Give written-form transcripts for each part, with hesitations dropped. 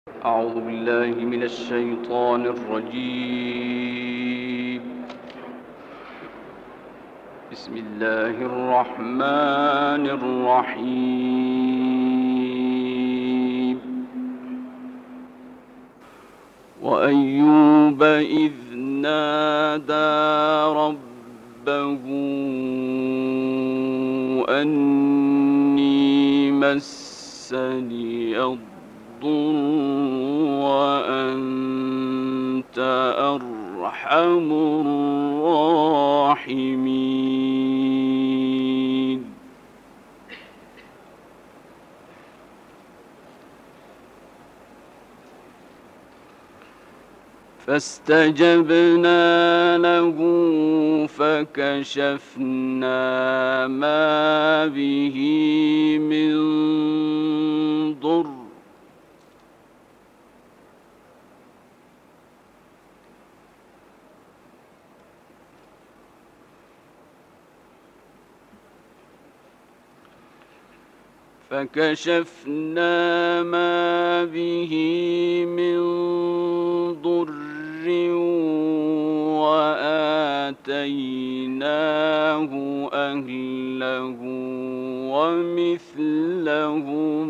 أعوذ بالله من الشيطان الرجيم. بسم الله الرحمن الرحيم. وأيوب إذ نادى ربه أني مسني الضر وأنت أرحم الراحمين. فاستجبنا له فكشفنا ما به من ضر وآتيناه أهله ومثلهم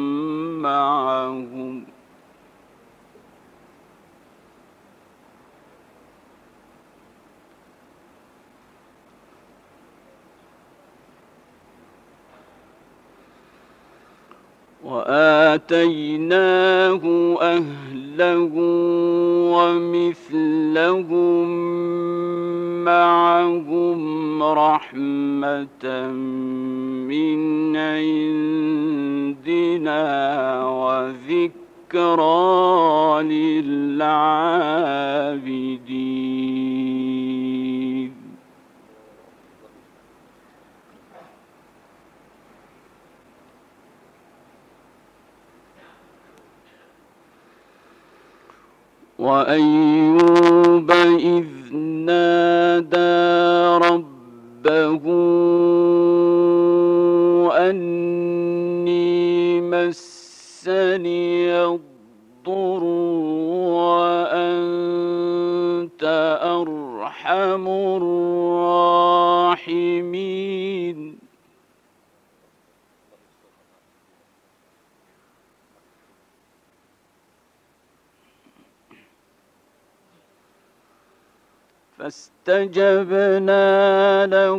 معهم رحمة من عندنا وذكرى للعابدين. وأيوب إذ نادى ربه أني مسني الضر وأنت أرحم الراحمين. فاستجبنا له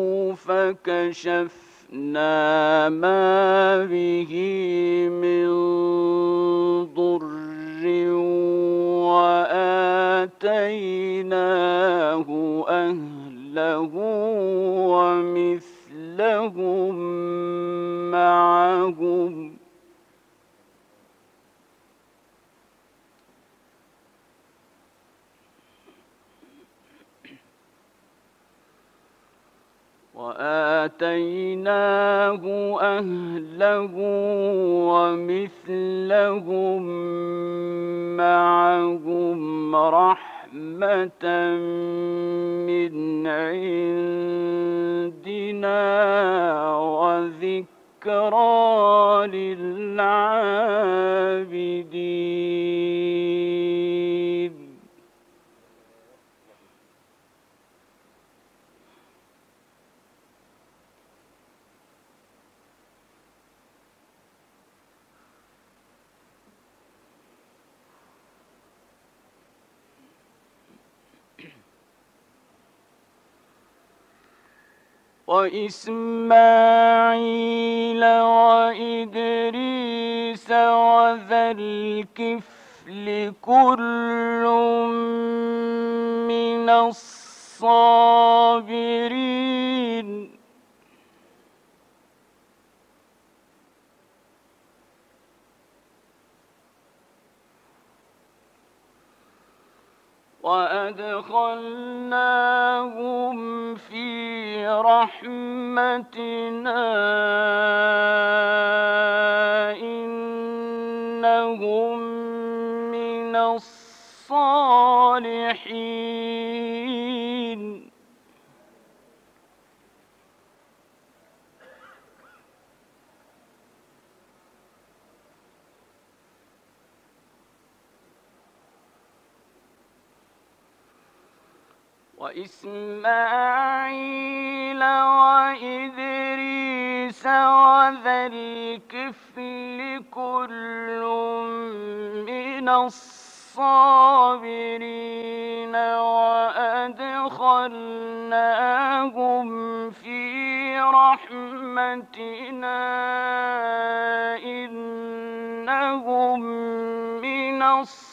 فكشفنا ما به من ضر وآتيناه أهله ومثلهم معهم رحمة من عندنا وذكرى للعابدين. وإسماعيل وإدريس وذا الكفل كل من الصابرين. وأدخلناهم في رحمتنا إنهم من الصالحين. وإسماعيل وإدريس وذا الكفل كل من الصابرين وأدخلناهم في رحمتنا إنهم من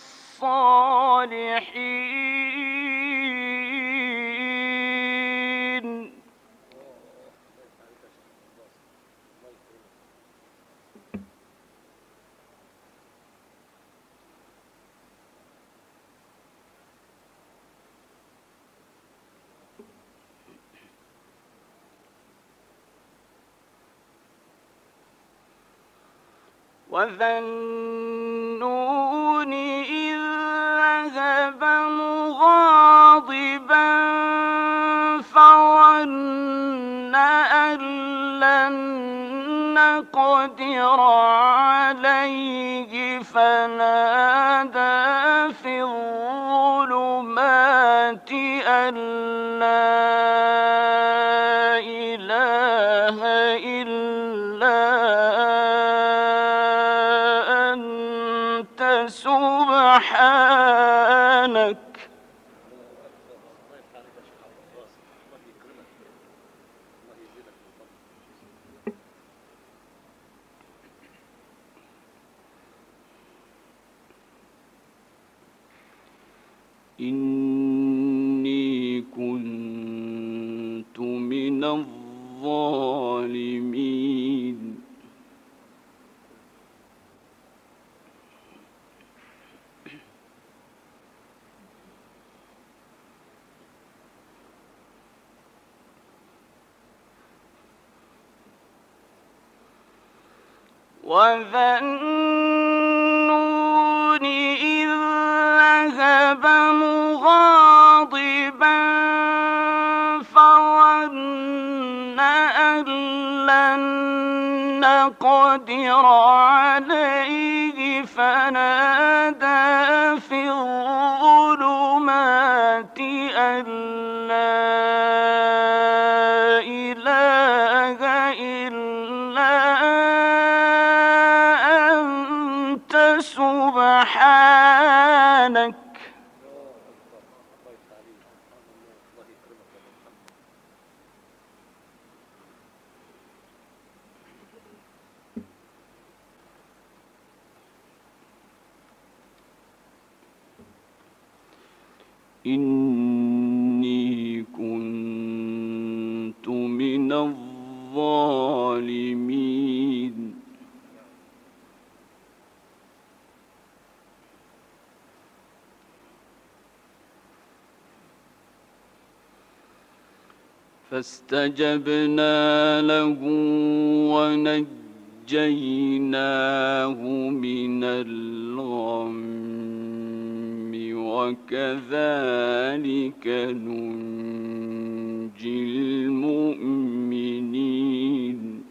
الصالحين. وذا النون إذ ذهب مغاضبا فظن أن لن نقدر عليه فنادى في الظلمات أن لا إله إلا أنت سبحانك إني كنت من الظالمين. وذا النون إذ ذهب مغاضبا فظن أن لن نقدر عليه فنادى في الظلمات أن لا إله إلا أنت سبحانك إني كنت من الظالمين. فاستجبنا له ونجيناه من الغم وكذلك ننجي المؤمنين.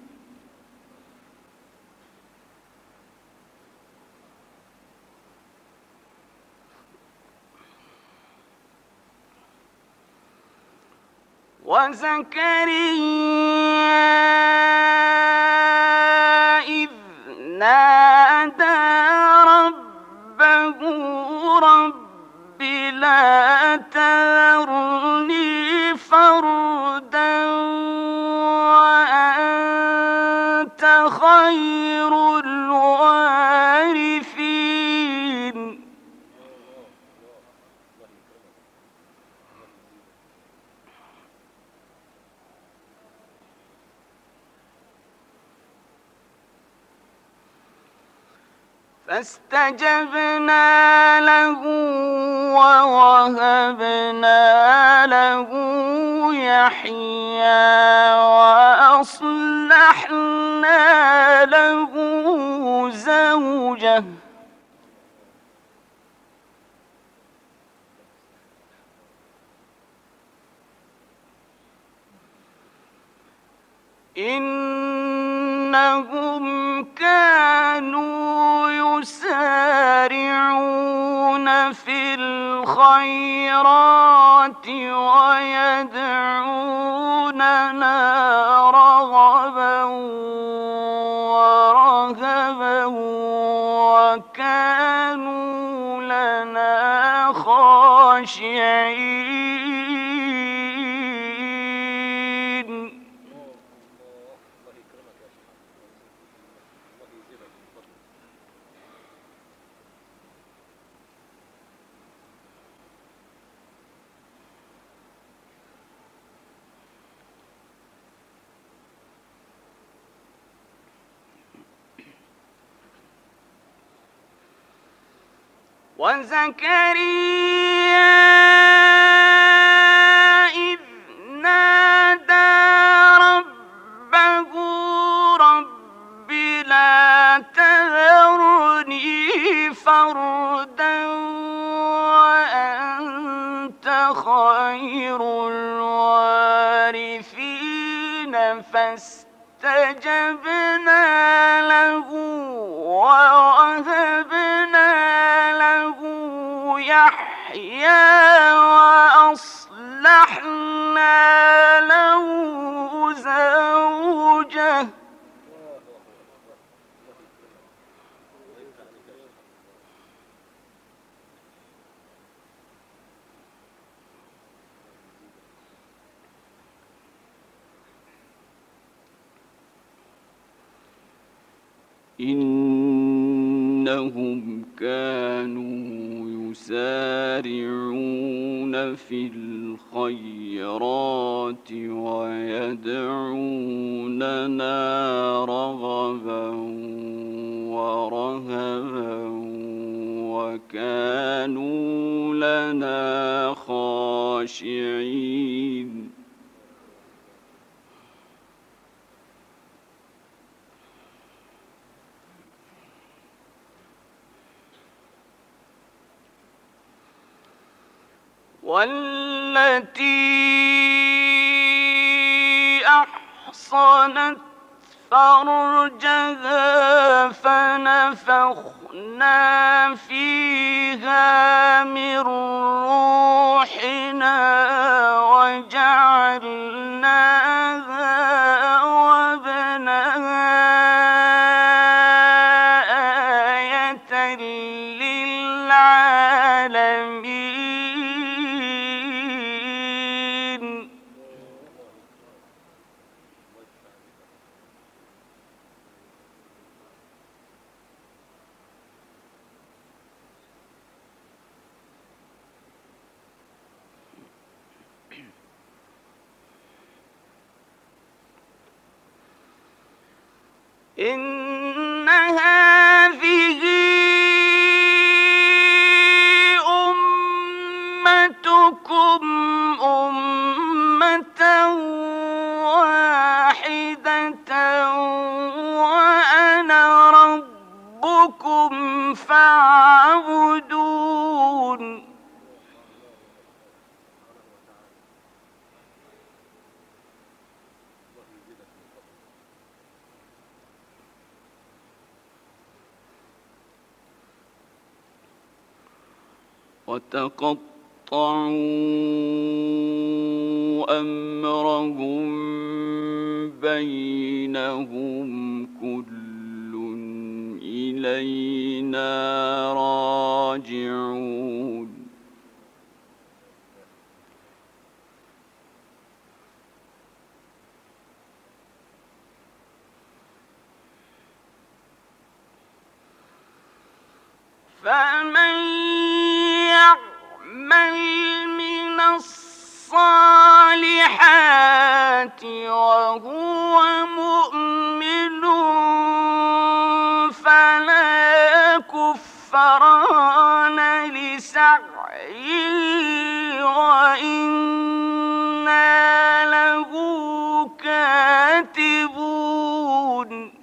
وزكريا إذ نادى ربه رب لا تذرني فردا وأنت خير الوارثين. فاستجبنا له ووهبنا له يحيى وأصلحنا له زوجه إنهم كانوا يسارعون في الخيرات الخيرات ويدعوننا رغبا ورهبا وكانوا لنا خاشعين. وزكريا إذ نادى ربه رب لا تذرني فردا وأنت خير الوارثين فاستجبنا له ووهبنا له يحيى وأصلحنا له زوجه إنهم كانوا يسارعون في الخيرات ويدعوننا رغبا ورهبا وكانوا لنا خاشعين. والتي أحصنت فرجها فنفخنا فيها من روحنا وجعلناها وابنها آية للعالمين. إن هذه أمتكم أمة واحدة وأنا ربكم فاعبدون. وتقطعوا أمرهم بينهم كل إلينا راجعون. فمن يعمل من الصالحات وهو مؤمن فلا كفران لسعيه وإنا له كاتبون.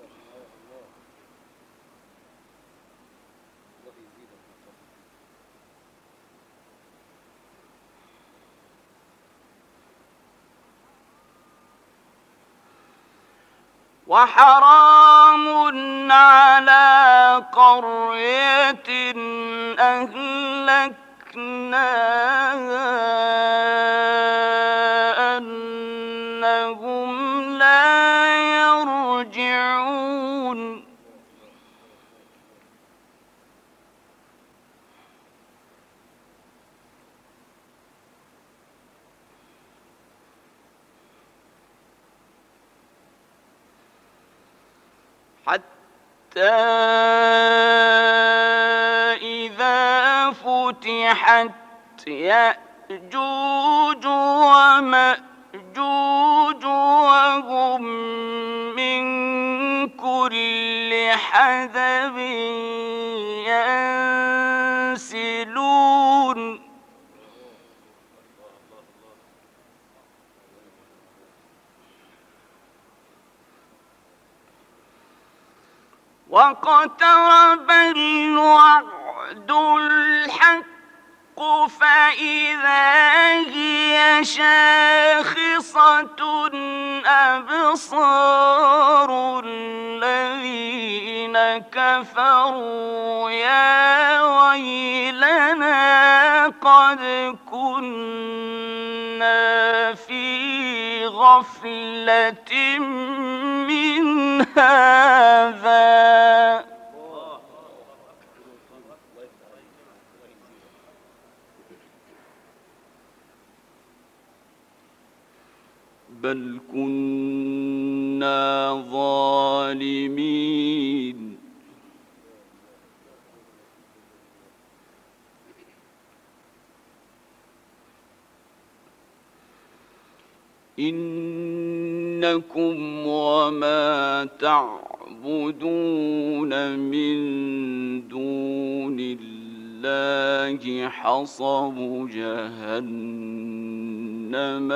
وحرام على قرية أهلكناها أنهم لا يرجعون حتى إذا فتحت يأجوج ومأجوج وهم من كل حدب ينسلون واقترب الوعد الحق فإذا هي شاخصة أبصار الذين كفروا يا ويلنا قد كنا في غفلة من هذا بل كنا ظالمين إنكم وما تعبدون من دون الله حصب جهنم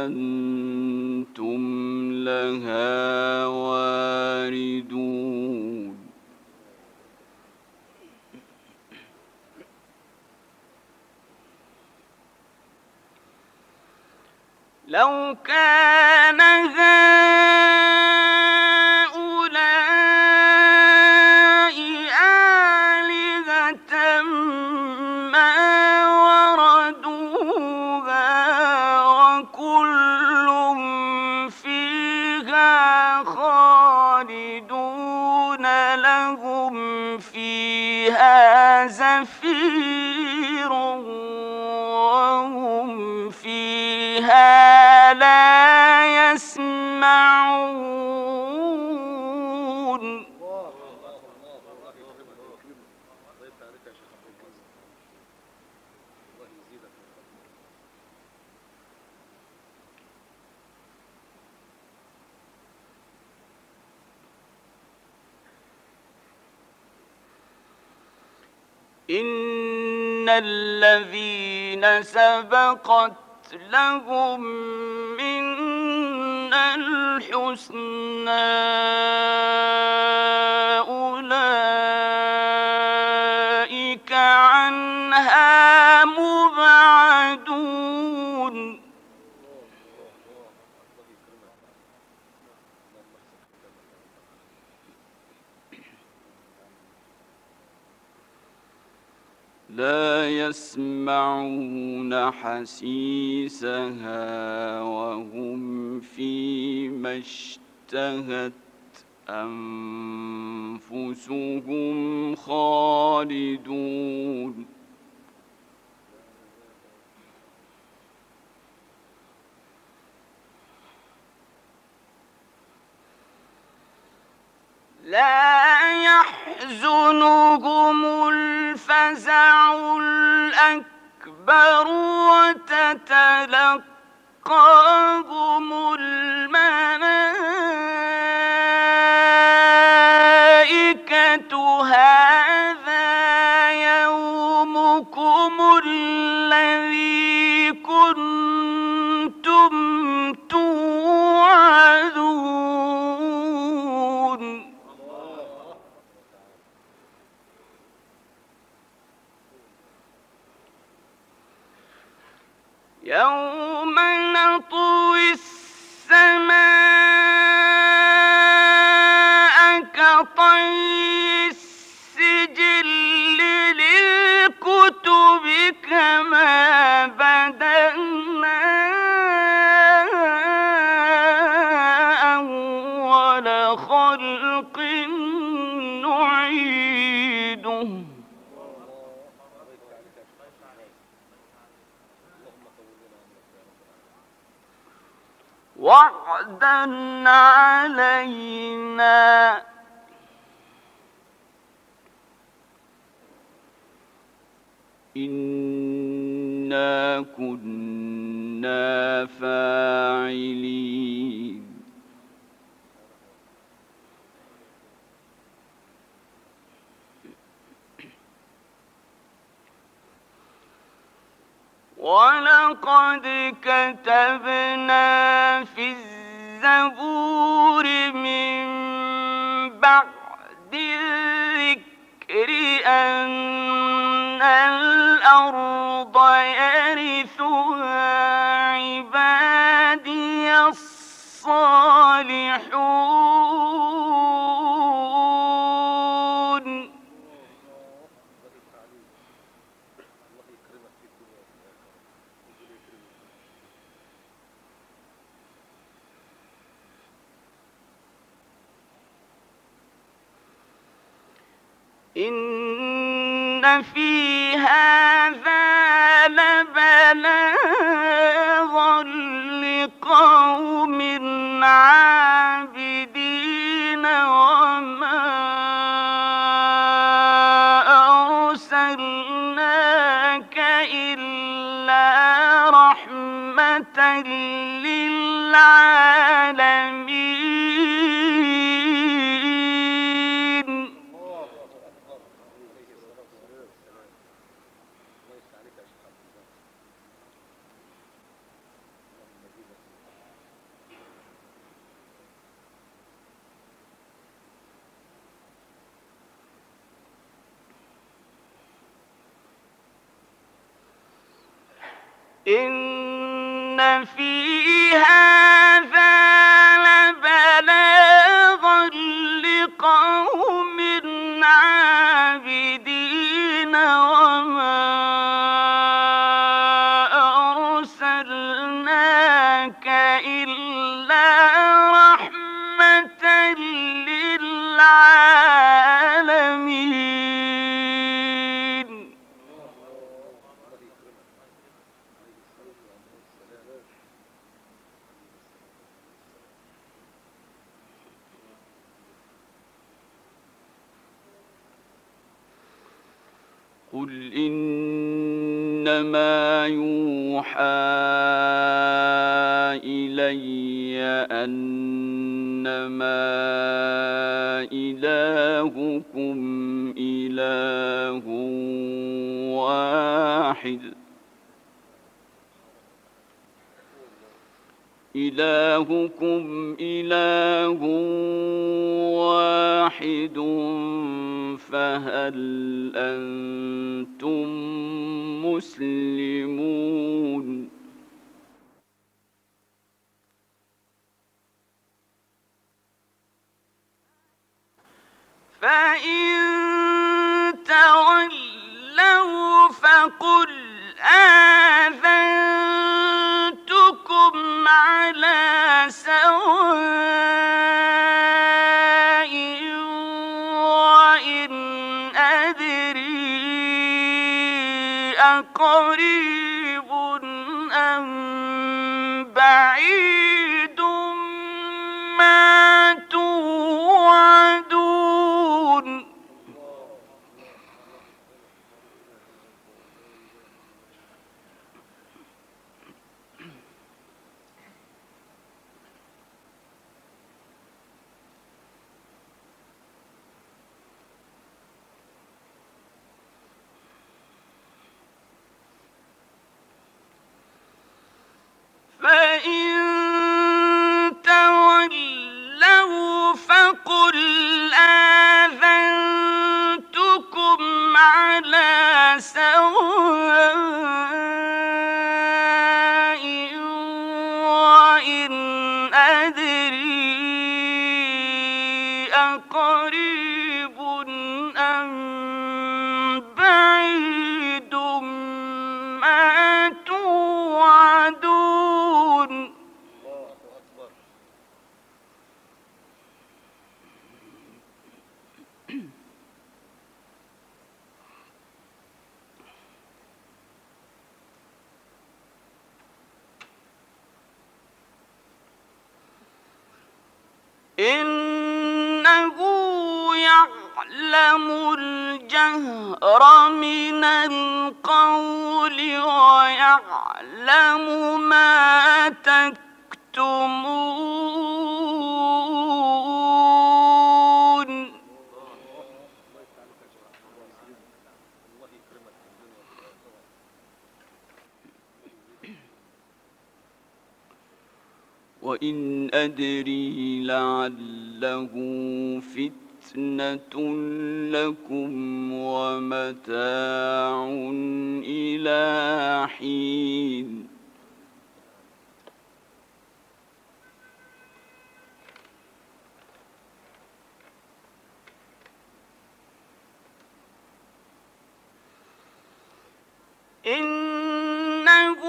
أنتم لها واردون لو كان هؤلاء آلهة ما وردوها وكل فيها خالدون لهم فيها زفير وهم فيها لا يسمعون إن الذين سبقت لهم منا الحسنى أولئك عنها مبعدون لا يسمعون حسيسها وهم فيما اشتهت أنفسهم خالدون لا يحزنهم الفزع الأكبر وتتلقاهم الملائكة هذا يومكم الذي كنتم توعدون يوم نطوي السماء كطي السجل للكتب وعدا علينا إنا كنا فاعلين ولقد كتبنا في الزبور من بعد الذكر أن الأرض يرثها عبادي الصالحون إن في هذا لبلاغا لقوم عابدين وما أرسلناك إلا رحمة للعالمين إن في هذا لبلاغا لقوم عابدين وما أرسلناك إلا رحمة للعالمين قل إنما يوحى إلي أنما إلهكم إله واحد إلهكم إله واحد فهل أنتم مسلمون فإن تولوا فقل آذنتكم على سواء وإن أدري أقريب أم بعيد ما توعدون فإن إنه يعلم الجهر من القول ويعلم ما تكتمون. وإن أدري لعله فتنة لكم ومتاع إلى حين. إنه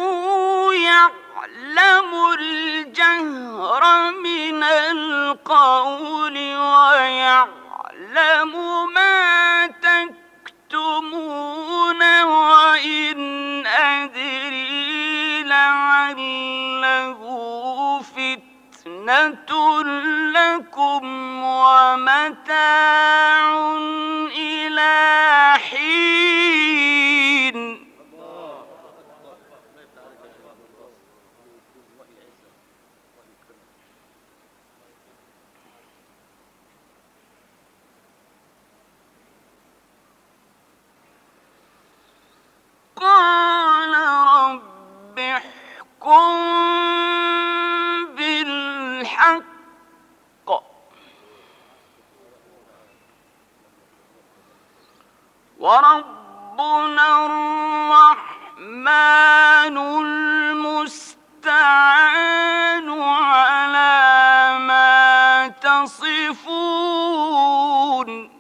يعلم الجهر من القول ويعلم ما تكتمون. وإن أدري لعله فتنة لكم ومتاع إلى حين. قال رب احكم بالحق وربنا الرحمن المستعان على ما تصفون.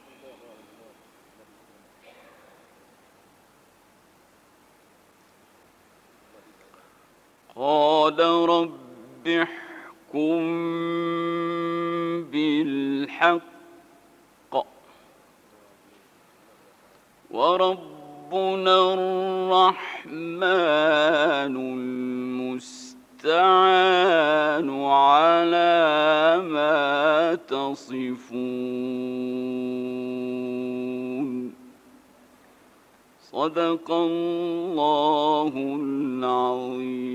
قال رب احكم بالحق وربنا الرحمن المستعان على ما تصفون. صدق الله العظيم.